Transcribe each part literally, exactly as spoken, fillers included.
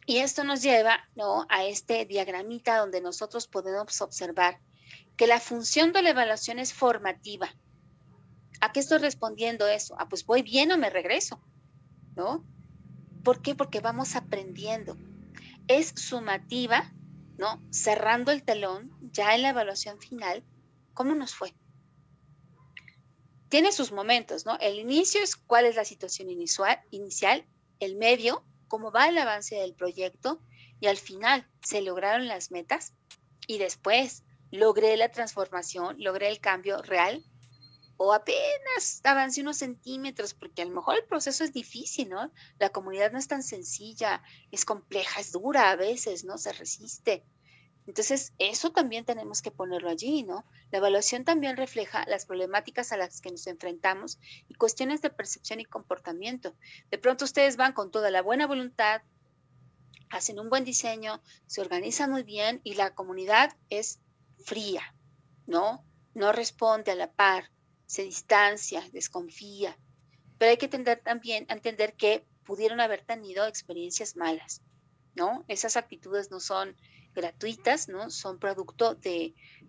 Y esto nos lleva, ¿no?, a este diagramita donde nosotros podemos observar que la función de la evaluación es formativa. ¿A qué estoy respondiendo eso? Ah, pues, ¿voy bien o me regreso?, ¿no? ¿Por qué? Porque vamos aprendiendo. Es sumativa, ¿no?, cerrando el telón, ya en la evaluación final, ¿cómo nos fue? Tiene sus momentos, ¿no? El inicio es cuál es la situación inisua inicial, el medio, cómo va el avance del proyecto, y al final, ¿se lograron las metas? Y después, ¿logré la transformación, logré el cambio real, o apenas avancé unos centímetros? Porque a lo mejor el proceso es difícil, ¿no? La comunidad no es tan sencilla, es compleja, es dura a veces, ¿no? Se resiste. Entonces, eso también tenemos que ponerlo allí, ¿no? La evaluación también refleja las problemáticas a las que nos enfrentamos y cuestiones de percepción y comportamiento. De pronto, ustedes van con toda la buena voluntad hacen un buen diseño, se organizan muy bien y la comunidad es fría, ¿no? No responde a la par, se distancia, desconfía. Pero hay que tender también a entender que pudieron haber tenido experiencias malas, ¿no? Esas actitudes no son gratuitas, ¿no? Son producto de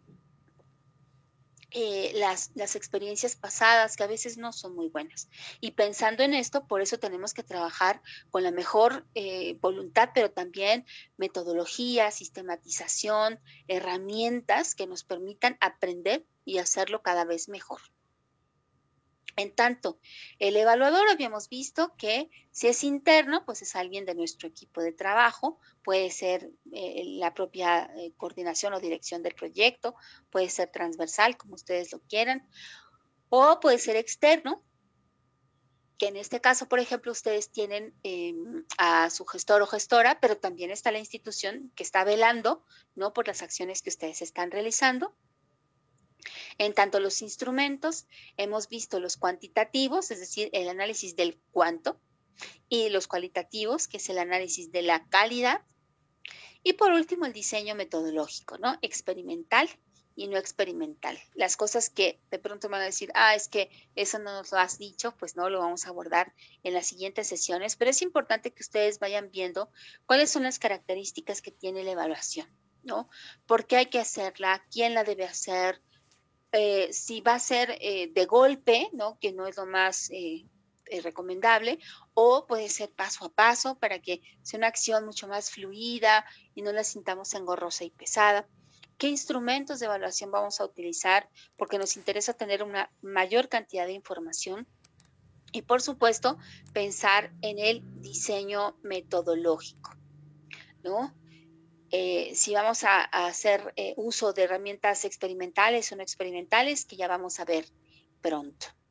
eh, las las experiencias pasadas, que a veces no son muy buenas. Y pensando en esto, por eso tenemos que trabajar con la mejor, eh, voluntad, pero también metodología, sistematización, herramientas que nos permitan aprender y hacerlo cada vez mejor. En tanto, el evaluador habíamos visto que si es interno, pues es alguien de nuestro equipo de trabajo, puede ser, eh, la propia, eh, coordinación o dirección del proyecto, puede ser transversal, como ustedes lo quieran, o puede ser externo que en este caso, por ejemplo, ustedes tienen, em, a su gestor o gestora, pero también está la institución que está velando, ¿no?, por las acciones que ustedes están realizando. En tanto los instrumentos, hemos visto los cuantitativos, es decir, el análisis del cuánto, y los cualitativos, que es el análisis de la calidad. Y por último, el diseño metodológico, ¿no?, experimental y no experimental. Las cosas que de pronto me van a decir: "Ah, es que eso no nos lo has dicho", pues no, lo vamos a abordar en las siguientes sesiones, pero es importante que ustedes vayan viendo cuáles son las características que tiene la evaluación, ¿no? ¿Por qué hay que hacerla? ¿Quién la debe hacer? Eh, si va a ser, eh, de golpe, ¿no?, que no es lo más, eh eh, recomendable, o puede ser paso a paso para que sea una acción mucho más fluida y no la sintamos engorrosa y pesada. ¿Qué instrumentos de evaluación vamos a utilizar? Porque nos interesa tener una mayor cantidad de información. Y, por supuesto, pensar en el diseño metodológico, ¿no? Eh, si vamos a a hacer, eh, uso de herramientas experimentales o no experimentales, que ya vamos a ver pronto.